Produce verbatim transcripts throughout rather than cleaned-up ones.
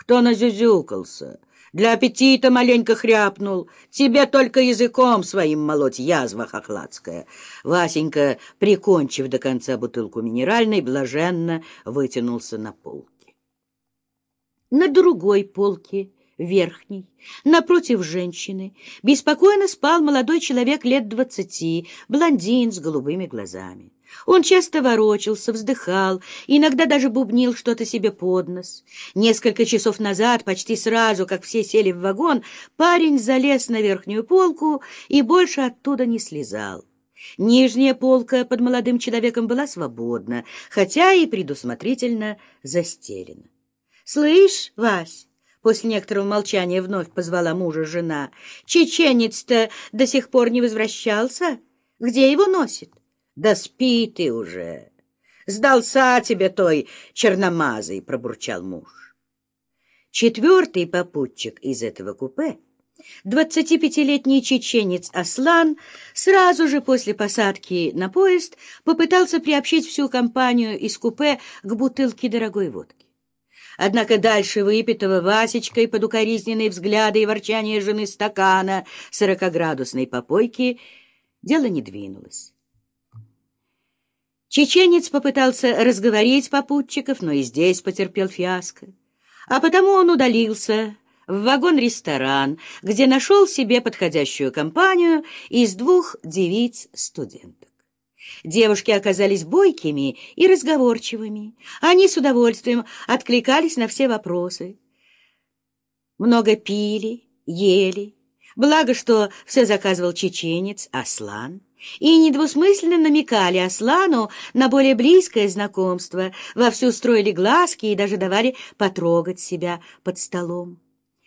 Что назюзюкался? Для аппетита маленько хряпнул. Тебе только языком своим молоть, язва хохладская. Васенька, прикончив до конца бутылку минеральной, блаженно вытянулся на полке. На другой полке, верхней, напротив женщины, беспокойно спал молодой человек лет двадцати, блондин с голубыми глазами. Он часто ворочался, вздыхал, иногда даже бубнил что-то себе под нос. Несколько часов назад, почти сразу, как все сели в вагон, парень залез на верхнюю полку и больше оттуда не слезал. Нижняя полка под молодым человеком была свободна, хотя и предусмотрительно застелена. «Слышь, Вась!» — после некоторого молчания вновь позвала мужа жена. «Чеченец-то до сих пор не возвращался? Где его носит?» «Да спи ты уже! Сдался тебе той черномазый!» — пробурчал муж. Четвертый попутчик из этого купе, двадцатипятилетний чеченец Аслан, сразу же после посадки на поезд попытался приобщить всю компанию из купе к бутылке дорогой водки. Однако дальше выпитого Васечкой под укоризненные взгляды и ворчание жены стакана сорокаградусной попойки дело не двинулось. Чеченец попытался разговорить попутчиков, но и здесь потерпел фиаско. А потому он удалился в вагон-ресторан, где нашел себе подходящую компанию из двух девиц-студенток. Девушки оказались бойкими и разговорчивыми. Они с удовольствием откликались на все вопросы. Много пили, ели. Благо, что все заказывал чеченец Аслан. И недвусмысленно намекали Аслану на более близкое знакомство, вовсю строили глазки и даже давали потрогать себя под столом.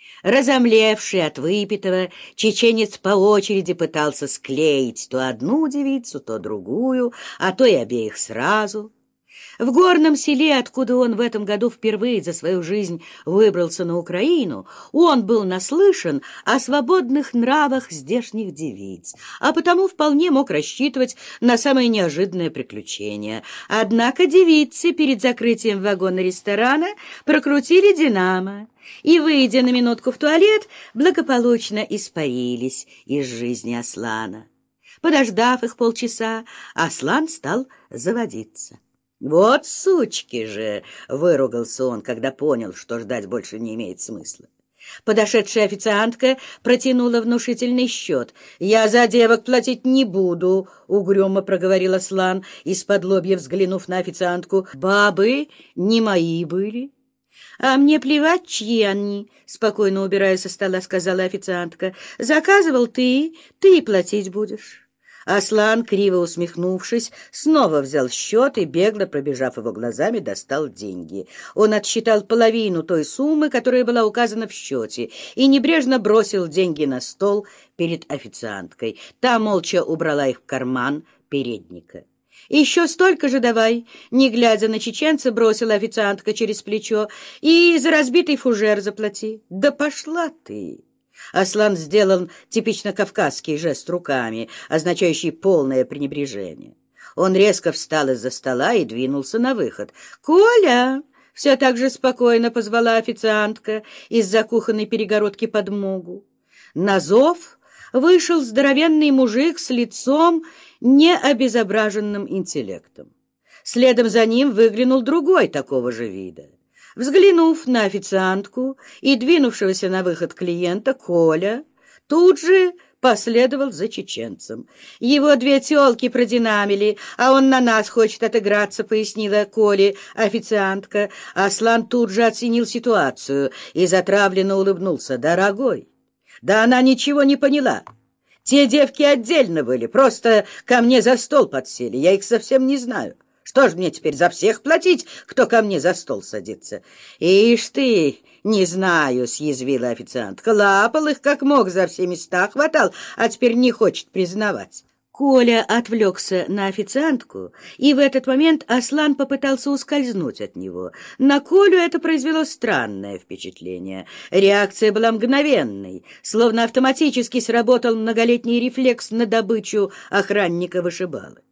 Разомлевший от выпитого, чеченец по очереди пытался склеить то одну девицу, то другую, а то и обеих сразу. В горном селе, откуда он в этом году впервые за свою жизнь выбрался на Украину, он был наслышан о свободных нравах здешних девиц, а потому вполне мог рассчитывать на самое неожиданное приключение. Однако девицы перед закрытием вагона ресторана прокрутили «Динамо» и, выйдя на минутку в туалет, благополучно испарились из жизни Аслана. Подождав их полчаса, Аслан стал заводиться. «Вот сучки же!» — выругался он, когда понял, что ждать больше не имеет смысла. Подошедшая официантка протянула внушительный счет. «Я за девок платить не буду», — угрюмо проговорил Аслан, из-под лобья взглянув на официантку. «Бабы не мои были». «А мне плевать, чьи они», — спокойно убирая со стола, сказала официантка. «Заказывал ты, ты и платить будешь». Аслан, криво усмехнувшись, снова взял счет и, бегло пробежав его глазами, достал деньги. Он отсчитал половину той суммы, которая была указана в счете, и небрежно бросил деньги на стол перед официанткой. Та молча убрала их в карман передника. «Еще столько же давай», — не глядя на чеченца, бросила официантка через плечо, «и за разбитый фужер заплати». «Да пошла ты!» Аслан сделал типично кавказский жест руками, означающий полное пренебрежение. Он резко встал из-за стола и двинулся на выход. «Коля!» — все так же спокойно позвала официантка из-за кухонной перегородки подмогу. На зов вышел здоровенный мужик с лицом, не обезображенным интеллектом. Следом за ним выглянул другой такого же вида. Взглянув на официантку и двинувшегося на выход клиента, Коля тут же последовал за чеченцем. «Его две тёлки продинамили, а он на нас хочет отыграться», — пояснила Коле официантка. Аслан тут же оценил ситуацию и затравленно улыбнулся. «Дорогой, да она ничего не поняла. Те девки отдельно были, просто ко мне за стол подсели, я их совсем не знаю. Что ж мне теперь за всех платить, кто ко мне за стол садится?» «Ишь ты, не знаю», — съязвила официантка. «Лапал их как мог, за все места хватал, а теперь не хочет признавать». Коля отвлекся на официантку, и в этот момент Аслан попытался ускользнуть от него. На Колю это произвело странное впечатление. Реакция была мгновенной, словно автоматически сработал многолетний рефлекс на добычу охранника-вышибалы.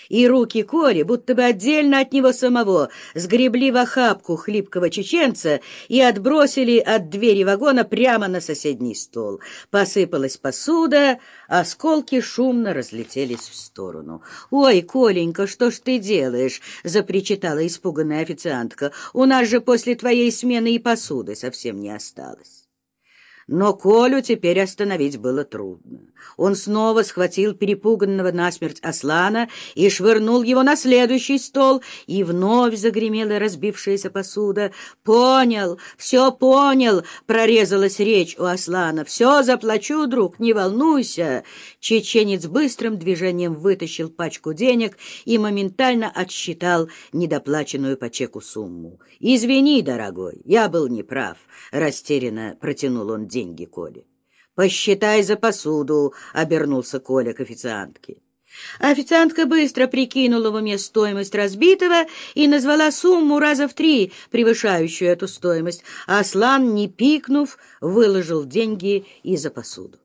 и руки Коли, будто бы отдельно от него самого, сгребли в охапку хлипкого чеченца и отбросили от двери вагона прямо на соседний стол. Посыпалась посуда, осколки шумно разлетелись в сторону. «Ой, Коленька, что ж ты делаешь?» — запричитала испуганная официантка. «У нас же после твоей смены и посуды совсем не осталось». Но Колю теперь остановить было трудно. Он снова схватил перепуганного насмерть Аслана и швырнул его на следующий стол, и вновь загремела разбившаяся посуда. «Понял, все понял!» — прорезалась речь у Аслана. «Все заплачу, друг, не волнуйся!» Чеченец быстрым движением вытащил пачку денег и моментально отсчитал недоплаченную по чеку сумму. «Извини, дорогой, я был неправ», — растерянно протянул он деньги Коле. «Посчитай за посуду», — обернулся Коля к официантке. Официантка быстро прикинула в уме стоимость разбитого и назвала сумму раза в три, превышающую эту стоимость. Аслан, не пикнув, выложил деньги и за посуду.